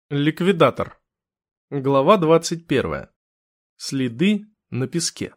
Ликвидатор. Глава 21. Следы на песке.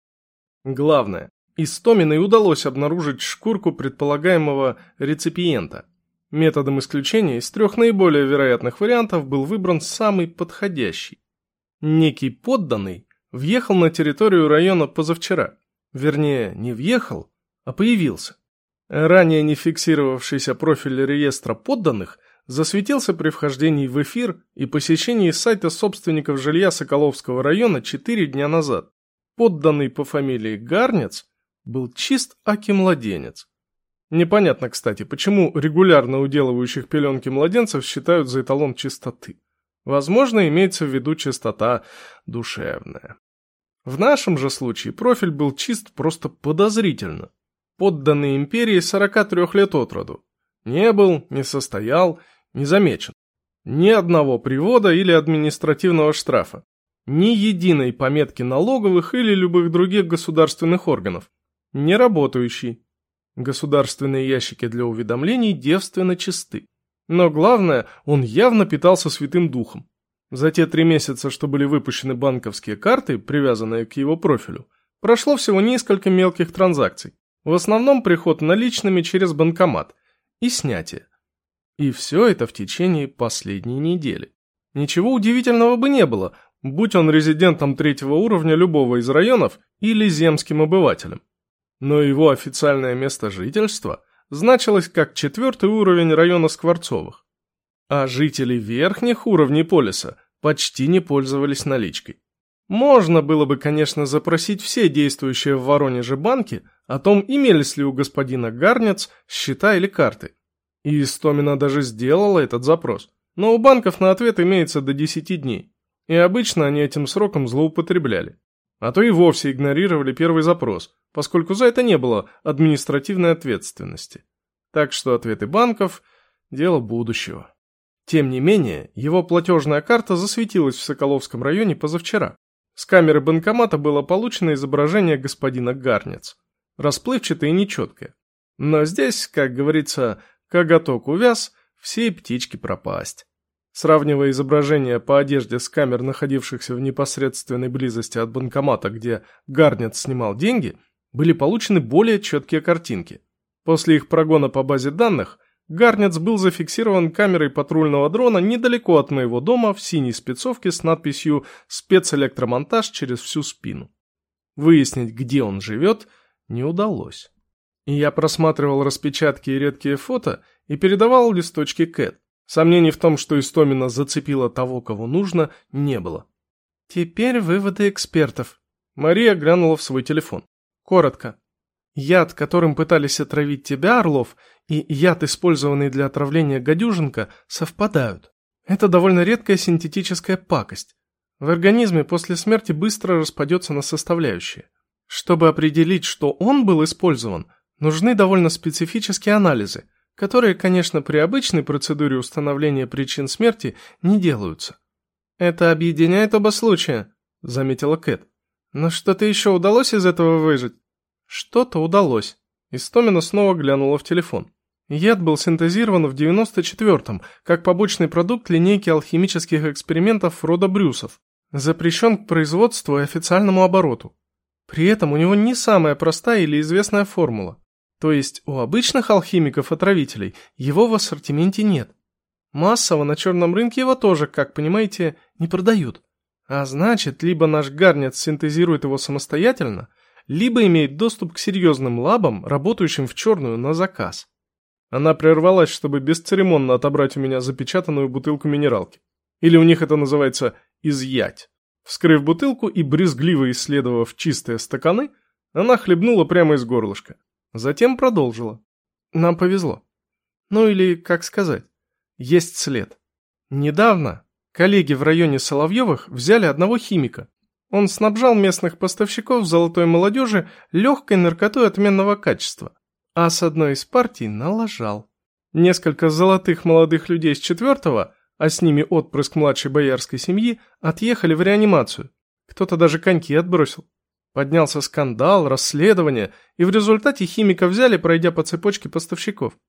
Главное. Истоминой удалось обнаружить шкурку предполагаемого реципиента. Методом исключения из трех наиболее вероятных вариантов был выбран самый подходящий. Некий подданный въехал на территорию района позавчера. Вернее, не въехал, а появился. Ранее не фиксировавшийся профиль реестра подданных засветился при вхождении в эфир и посещении сайта собственников жилья Соколовского района 4 дня назад. Подданный по фамилии Гарнец был чист аки младенец. Непонятно, кстати, почему регулярно уделывающих пеленки младенцев считают за эталон чистоты. Возможно, имеется в виду чистота душевная. В нашем же случае профиль был чист просто подозрительно. Подданный империи 43 лет от роду. Не был, не состоял, не замечен. Ни одного привода или административного штрафа. Ни единой пометки налоговых или любых других государственных органов. Не работающий. Государственные ящики для уведомлений девственно чисты. Но главное, он явно питался Святым Духом. За те 3 месяца, что были выпущены банковские карты, привязанные к его профилю, прошло всего несколько мелких транзакций. В основном приход наличными через банкомат и снятие. И все это в течение последней недели. Ничего удивительного бы не было, будь он резидентом 3-го уровня любого из районов или земским обывателем. Но его официальное место жительства значилось как 4-й уровень района Скворцовых. А жители верхних уровней полиса почти не пользовались наличкой. Можно было бы, конечно, запросить все действующие в Воронеже банки о том, имелись ли у господина Гарнец счета или карты. И Истомина даже сделала этот запрос. Но у банков на ответ имеется до 10 дней. И обычно они этим сроком злоупотребляли. А то и вовсе игнорировали первый запрос, поскольку за это не было административной ответственности. Так что ответы банков – дело будущего. Тем не менее, его платежная карта засветилась в Соколовском районе позавчера. С камеры банкомата было получено изображение господина Гарнец. Расплывчатое и нечеткое. Но здесь, как говорится, коготок увяз, все птички пропасть. Сравнивая изображение по одежде с камер, находившихся в непосредственной близости от банкомата, где Гарнец снимал деньги, были получены более четкие картинки. После их прогона по базе данных, Гарнец был зафиксирован камерой патрульного дрона недалеко от моего дома в синей спецовке с надписью «Спецэлектромонтаж через всю спину». Выяснить, где он живет, не удалось. И я просматривал распечатки и редкие фото и передавал листочки Кэт. Сомнений в том, что Истомина зацепила того, кого нужно, не было. «Теперь выводы экспертов». Мария глянула в свой телефон. Коротко. Яд, которым пытались отравить тебя, Орлов, и яд, использованный для отравления гадюжинка, совпадают. Это довольно редкая синтетическая пакость. В организме после смерти быстро распадется на составляющие. Чтобы определить, что он был использован, нужны довольно специфические анализы, которые, конечно, при обычной процедуре установления причин смерти не делаются. «Это объединяет оба случая», — заметила Кэт. «Но что-то еще удалось из этого выжить?» «Что-то удалось». Истомина снова глянула в телефон. Яд был синтезирован в 94-м, как побочный продукт линейки алхимических экспериментов рода Брюсов. Запрещен к производству и официальному обороту. При этом у него не самая простая или известная формула. То есть у обычных алхимиков-отравителей его в ассортименте нет. Массово на черном рынке его тоже, как понимаете, не продают. А значит, либо наш Гарнец синтезирует его самостоятельно, либо имеет доступ к серьезным лабам, работающим в черную на заказ. Она прервалась, чтобы бесцеремонно отобрать у меня запечатанную бутылку минералки. Или у них это называется «изъять». Вскрыв бутылку и брезгливо исследовав чистые стаканы, она хлебнула прямо из горлышка. Затем продолжила. Нам повезло. Ну или, как сказать, есть след. Недавно коллеги в районе Соловьевых взяли одного химика. Он снабжал местных поставщиков золотой молодежи легкой наркотой отменного качества, а с одной из партий налажал. Несколько золотых молодых людей с 4-го, а с ними отпрыск младшей боярской семьи, отъехали в реанимацию. Кто-то даже коньки отбросил. Поднялся скандал, расследование, и в результате химика взяли, пройдя по цепочке поставщиков.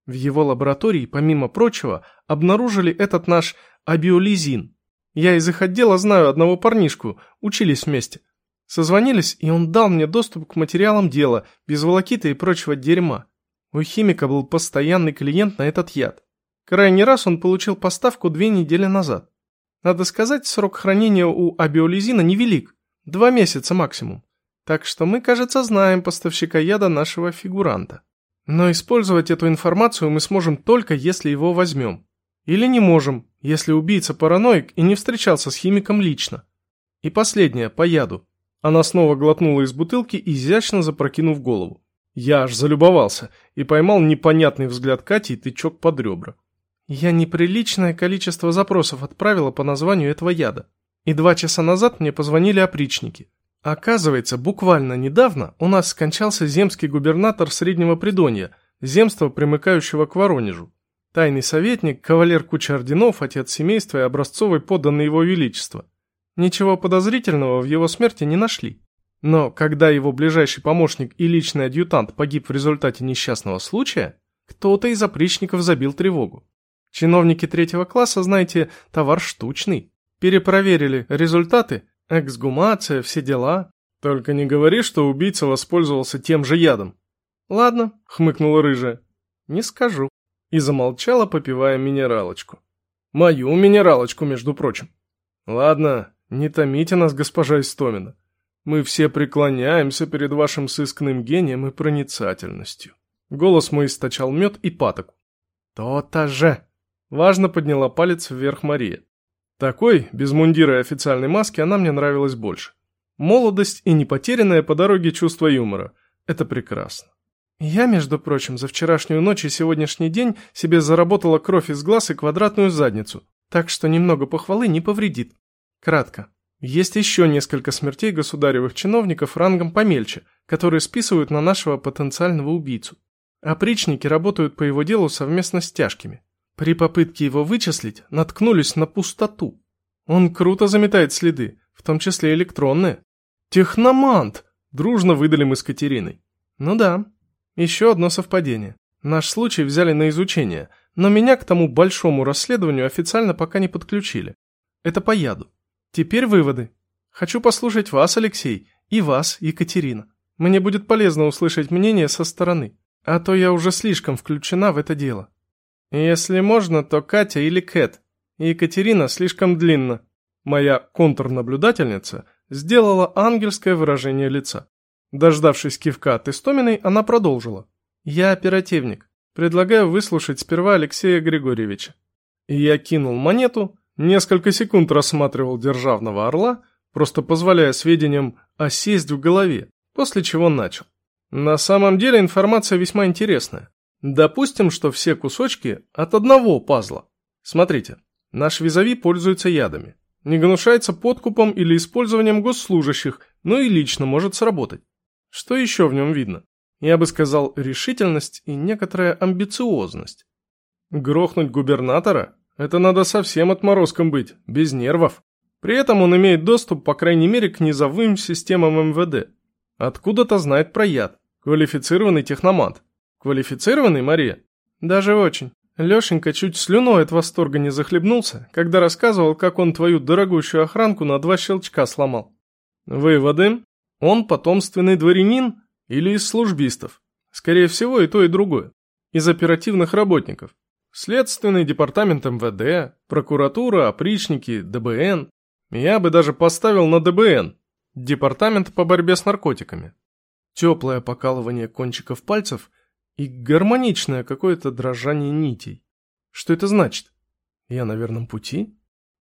В его лаборатории, помимо прочего, обнаружили этот наш абиолизин. Я из их отдела знаю одного парнишку, учились вместе. Созвонились, и он дал мне доступ к материалам дела, без волокиты и прочего дерьма. У химика был постоянный клиент на этот яд. Крайний раз он получил поставку 2 недели назад. Надо сказать, срок хранения у абиолизина невелик, 2 месяца максимум. Так что мы, кажется, знаем поставщика яда нашего фигуранта. Но использовать эту информацию мы сможем только, если его возьмем. Или не можем, если убийца параноик и не встречался с химиком лично. И последнее, по яду. Она снова глотнула из бутылки, изящно запрокинув голову. Я аж залюбовался и поймал непонятный взгляд Кати и тычок под ребра. Я неприличное количество запросов отправила по названию этого яда. И 2 часа назад мне позвонили опричники. Оказывается, буквально недавно у нас скончался земский губернатор Среднего Придонья, земства, примыкающего к Воронежу. Тайный советник, кавалер кучи орденов, отец семейства и образцовый подданный его величества. Ничего подозрительного в его смерти не нашли. Но когда его ближайший помощник и личный адъютант погиб в результате несчастного случая, кто-то из опричников забил тревогу. Чиновники 3-го класса, знаете, товар штучный. Перепроверили результаты, эксгумация, все дела. Только не говори, что убийца воспользовался тем же ядом. Ладно, хмыкнула рыжая. Не скажу. И замолчала, попивая минералочку. Мою минералочку, между прочим. Ладно, не томите нас, госпожа Истомина. Мы все преклоняемся перед вашим сыскным гением и проницательностью. Голос мой источал мед и патоку. То-то же. Важно подняла палец вверх Мария. Такой, без мундира и официальной маски, она мне нравилась больше. Молодость и непотерянное по дороге чувство юмора. Это прекрасно. Я, между прочим, за вчерашнюю ночь и сегодняшний день себе заработала кровь из глаз и квадратную задницу, так что немного похвалы не повредит. Кратко. Есть еще несколько смертей государевых чиновников рангом помельче, которые списывают на нашего потенциального убийцу. Опричники работают по его делу совместно с тяжкими. При попытке его вычислить наткнулись на пустоту. Он круто заметает следы, в том числе электронные. «Техномант!» – дружно выдали мы с Катериной. Ну да, еще одно совпадение. Наш случай взяли на изучение, но меня к тому большому расследованию официально пока не подключили. Это по яду. Теперь выводы. Хочу послушать вас, Алексей, и вас, Екатерина. Мне будет полезно услышать мнение со стороны, а то я уже слишком включена в это дело. Если можно, то Катя или Кэт. Екатерина слишком длинно. Моя контрнаблюдательница сделала ангельское выражение лица. Дождавшись кивка от Истоминой, она продолжила. Я оперативник. Предлагаю выслушать сперва Алексея Григорьевича. И я кинул монету, несколько секунд рассматривал державного орла, просто позволяя сведениям осесть в голове, после чего начал. На самом деле информация весьма интересная. Допустим, что все кусочки от одного пазла. Смотрите, наш визави пользуется ядами. Не гнушается подкупом или использованием госслужащих, но и лично может сработать. Что еще в нем видно? Я бы сказал, решительность и некоторая амбициозность. Грохнуть губернатора? Это надо совсем отморозком быть, без нервов. При этом он имеет доступ, по крайней мере, к низовым системам МВД. Откуда-то знает про яд. Квалифицированный техномант. Квалифицированный, Мария? Даже очень. Лешенька чуть слюной от восторга не захлебнулся, когда рассказывал, как он твою дорогущую охранку на 2 щелчка сломал. Выводы? Он потомственный дворянин или из службистов? Скорее всего, и то, и другое. Из оперативных работников. Следственный департамент МВД, прокуратура, опричники, ДБН. Я бы даже поставил на ДБН. Департамент по борьбе с наркотиками. Теплое покалывание кончиков пальцев и гармоничное какое-то дрожание нитей. Что это значит? Я на верном пути?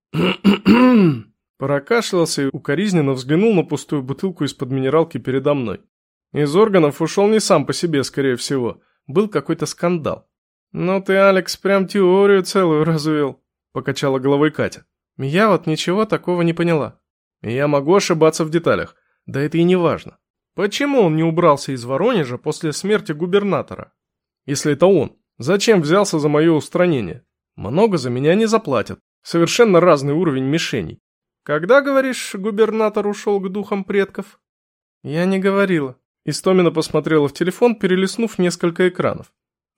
Прокашлялся и укоризненно взглянул на пустую бутылку из-под минералки передо мной. Из органов ушел не сам по себе, скорее всего. Был какой-то скандал. «Ну ты, Алекс, прям теорию целую развел», — покачала головой Катя. «Я вот ничего такого не поняла. Я могу ошибаться в деталях. Да это и не важно. Почему он не убрался из Воронежа после смерти губернатора? Если это он, зачем взялся за мое устранение? Много за меня не заплатят. Совершенно разный уровень мишеней. Когда, говоришь, губернатор ушел к духам предков?» «Я не говорила». Истомина посмотрела в телефон, перелистнув несколько экранов. «Вот,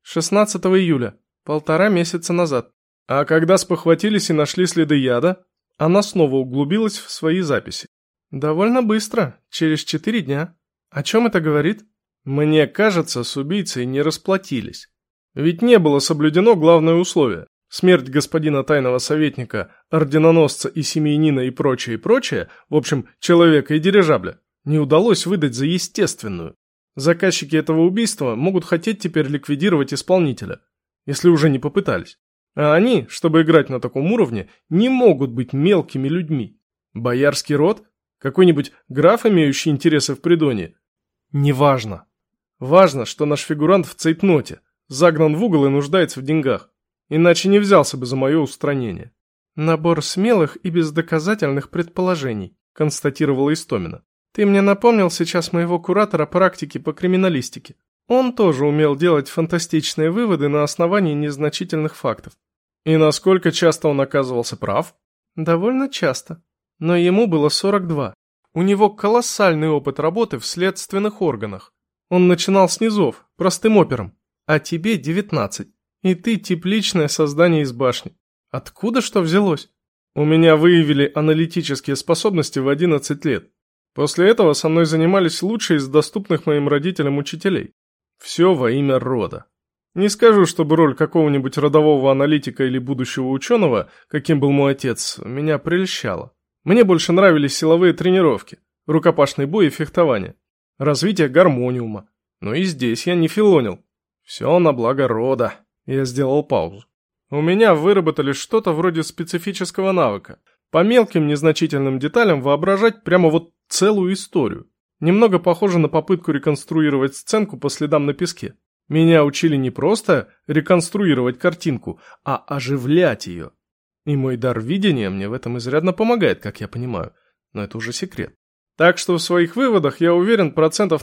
16 июля, 1,5 месяца назад. А когда спохватились и нашли следы яда, она снова углубилась в свои записи. Довольно быстро, через 4 дня. О чем это говорит? Мне кажется, с убийцей не расплатились. Ведь не было соблюдено главное условие. Смерть господина тайного советника, орденоносца и семьянина и прочее, в общем, человека и дирижабля, не удалось выдать за естественную. Заказчики этого убийства могут хотеть теперь ликвидировать исполнителя, если уже не попытались. А они, чтобы играть на таком уровне, не могут быть мелкими людьми. Боярский род? Какой-нибудь граф, имеющий интересы в Придонье? Неважно. Важно, что наш фигурант в цейтноте, загнан в угол и нуждается в деньгах. Иначе не взялся бы за мое устранение. Набор смелых и бездоказательных предположений, констатировала Истомина. Ты мне напомнил сейчас моего куратора практики по криминалистике. Он тоже умел делать фантастичные выводы на основании незначительных фактов. И насколько часто он оказывался прав? Довольно часто. Но ему было 42. У него колоссальный опыт работы в следственных органах. Он начинал с низов, простым опером. А тебе 19. И ты тепличное создание из башни. Откуда что взялось? У меня выявили аналитические способности в 11 лет. После этого со мной занимались лучшие из доступных моим родителям учителей. Все во имя рода. Не скажу, чтобы роль какого-нибудь родового аналитика или будущего ученого, каким был мой отец, меня прельщала. Мне больше нравились силовые тренировки, рукопашный бой и фехтование, развитие гармониума. Но и здесь я не филонил. Все на благо рода. Я сделал паузу. У меня выработали что-то вроде специфического навыка. По мелким незначительным деталям воображать прямо вот целую историю. Немного похоже на попытку реконструировать сценку по следам на песке. Меня учили не просто реконструировать картинку, а оживлять ее. И мой дар видения мне в этом изрядно помогает, как я понимаю. Но это уже секрет. Так что в своих выводах я уверен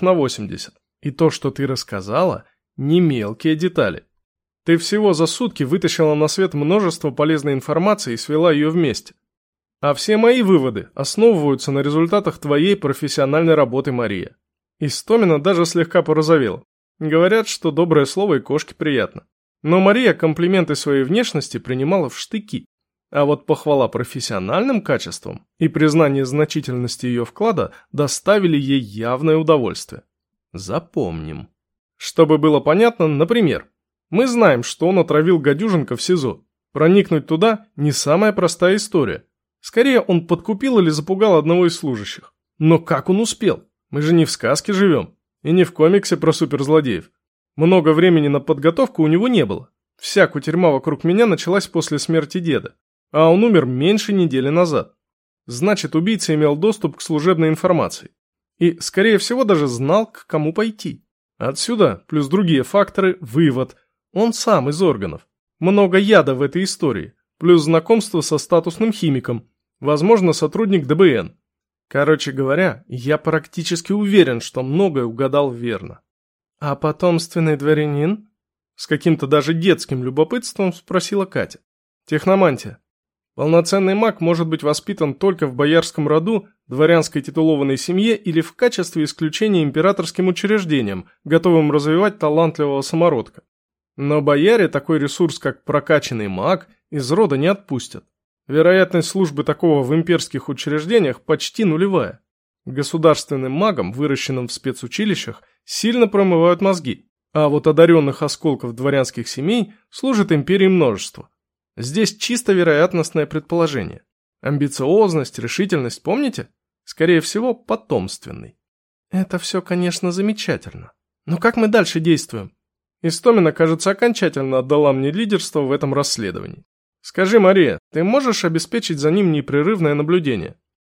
80%. И то, что ты рассказала, не мелкие детали. Ты всего за сутки вытащила на свет множество полезной информации и свела ее вместе. А все мои выводы основываются на результатах твоей профессиональной работы, Мария. Истомина даже слегка порозовела. Говорят, что доброе слово и кошке приятно. Но Мария комплименты своей внешности принимала в штыки. А вот похвала профессиональным качествам и признание значительности ее вклада доставили ей явное удовольствие. Запомним. Чтобы было понятно, например, мы знаем, что он отравил гадюженка в СИЗО. Проникнуть туда не самая простая история. Скорее, он подкупил или запугал одного из служащих. Но как он успел? Мы же не в сказке живем. И не в комиксе про суперзлодеев. Много времени на подготовку у него не было. Вся кутерьма вокруг меня началась после смерти деда. А он умер меньше недели назад. Значит, убийца имел доступ к служебной информации. И, скорее всего, даже знал, к кому пойти. Отсюда, плюс другие факторы, вывод. Он сам из органов. Много яда в этой истории. Плюс знакомство со статусным химиком. Возможно, сотрудник ДБН. Короче говоря, я практически уверен, что многое угадал верно. А потомственный дворянин? С каким-то даже детским любопытством спросила Катя. Техномантия. Полноценный маг может быть воспитан только в боярском роду, дворянской титулованной семье или в качестве исключения императорским учреждением, готовым развивать талантливого самородка. Но бояре такой ресурс, как прокачанный маг, из рода не отпустят. Вероятность службы такого в имперских учреждениях почти нулевая. Государственным магам, выращенным в спецучилищах, сильно промывают мозги, а вот одаренных осколков дворянских семей служит империи множество. Здесь чисто вероятностное предположение. Амбициозность, решительность, помните? Скорее всего, потомственный. Это все, конечно, замечательно. Но как мы дальше действуем? Истомина, кажется, окончательно отдала мне лидерство в этом расследовании. Скажи, Мария, ты можешь обеспечить за ним непрерывное наблюдение?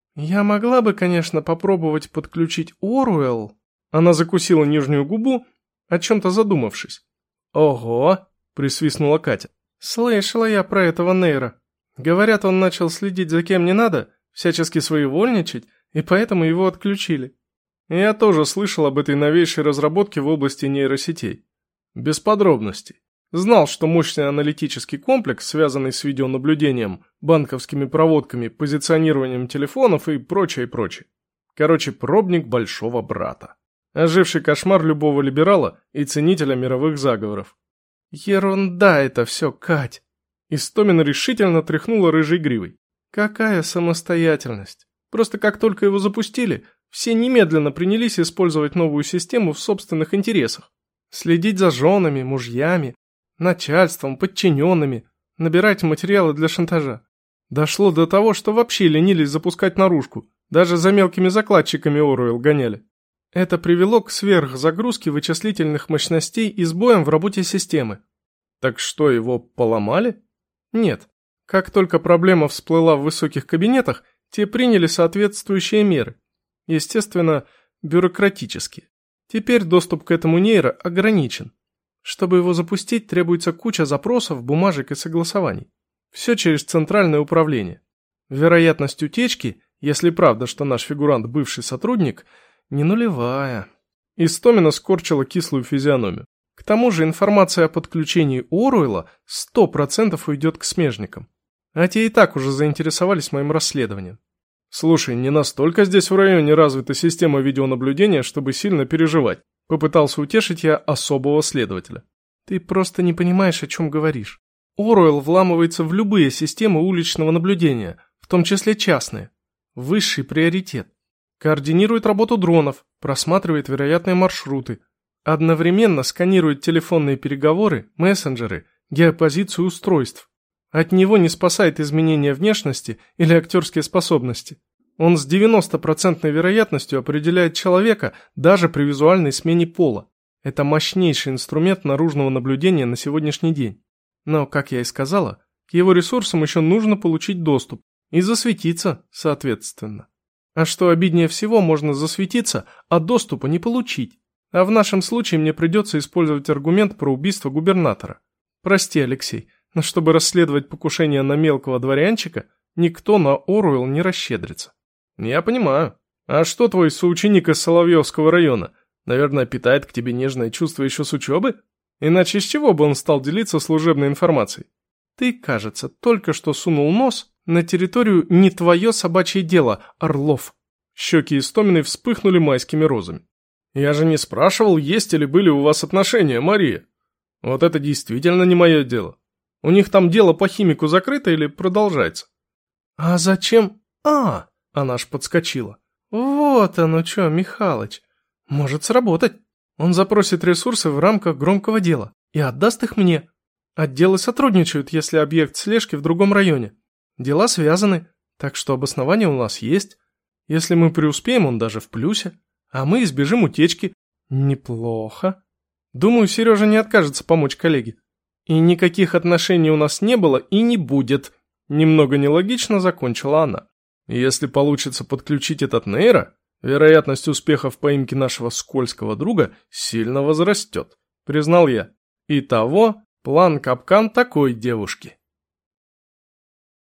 Я могла бы, конечно, попробовать подключить Оруэлл. Она закусила нижнюю губу, о чем-то задумавшись. Ого, присвистнула Катя. Слышала я про этого Нейра. Говорят, он начал следить за кем не надо, всячески своевольничать, и поэтому его отключили. Я тоже слышал об этой новейшей разработке в области нейросетей. Без подробностей. Знал, что мощный аналитический комплекс, связанный с видеонаблюдением, банковскими проводками, позиционированием телефонов и прочее, прочее. Короче, пробник большого брата. Оживший кошмар любого либерала и ценителя мировых заговоров. Ерунда это все, Кать. Истомин решительно тряхнула рыжей гривой. Какая самостоятельность? Просто как только его запустили, все немедленно принялись использовать новую систему в собственных интересах. Следить за женами, мужьями, начальством, подчиненными, набирать материалы для шантажа. Дошло до того, что вообще ленились запускать наружку, даже за мелкими закладчиками Оруэлл гоняли. Это привело к сверхзагрузке вычислительных мощностей и сбоям в работе системы. Так что, его поломали? Нет. Как только проблема всплыла в высоких кабинетах, те приняли соответствующие меры. Естественно, бюрократические. Теперь доступ к этому нейро ограничен. Чтобы его запустить, требуется куча запросов, бумажек и согласований. Все через центральное управление. Вероятность утечки, если правда, что наш фигурант бывший сотрудник, не нулевая. Истомина скорчила кислую физиономию. К тому же информация о подключении Оруэлла 100% уйдет к смежникам. А те и так уже заинтересовались моим расследованием. Слушай, не настолько здесь в районе развита система видеонаблюдения, чтобы сильно переживать. Попытался утешить я особого следователя. Ты просто не понимаешь, о чем говоришь. Оруэлл вламывается в любые системы уличного наблюдения, в том числе частные. Высший приоритет. Координирует работу дронов, просматривает вероятные маршруты. Одновременно сканирует телефонные переговоры, мессенджеры, геопозицию устройств. От него не спасает изменение внешности или актерские способности. Он с 90% вероятностью определяет человека даже при визуальной смене пола. Это мощнейший инструмент наружного наблюдения на сегодняшний день. Но, как я и сказала, к его ресурсам еще нужно получить доступ и засветиться, соответственно. А что обиднее всего, можно засветиться, а доступа не получить. А в нашем случае мне придется использовать аргумент про убийство губернатора. Прости, Алексей, но чтобы расследовать покушение на мелкого дворянчика, никто на Оруэлл не расщедрится. Я понимаю. А что твой соученик из Соловьевского района? Наверное, питает к тебе нежное чувство еще с учебы? Иначе с чего бы он стал делиться служебной информацией? Ты, кажется, только что сунул нос на территорию «не твое собачье дело», Орлов. Щеки Истоминой вспыхнули майскими розами. Я же не спрашивал, есть ли были у вас отношения, Мария. Вот это действительно не мое дело. У них там дело по химику закрыто или продолжается? А зачем? Она аж подскочила. Вот оно что, Михалыч. Может сработать. Он запросит ресурсы в рамках громкого дела и отдаст их мне. Отделы сотрудничают, если объект слежки в другом районе. Дела связаны, так что обоснование у нас есть. Если мы преуспеем, он даже в плюсе. А мы избежим утечки. Неплохо. Думаю, Сережа не откажется помочь коллеге. И никаких отношений у нас не было и не будет. Немного нелогично закончила она. Если получится подключить этот нейро, вероятность успеха в поимке нашего скользкого друга сильно возрастет, признал я. Итого, план капкан такой девушки.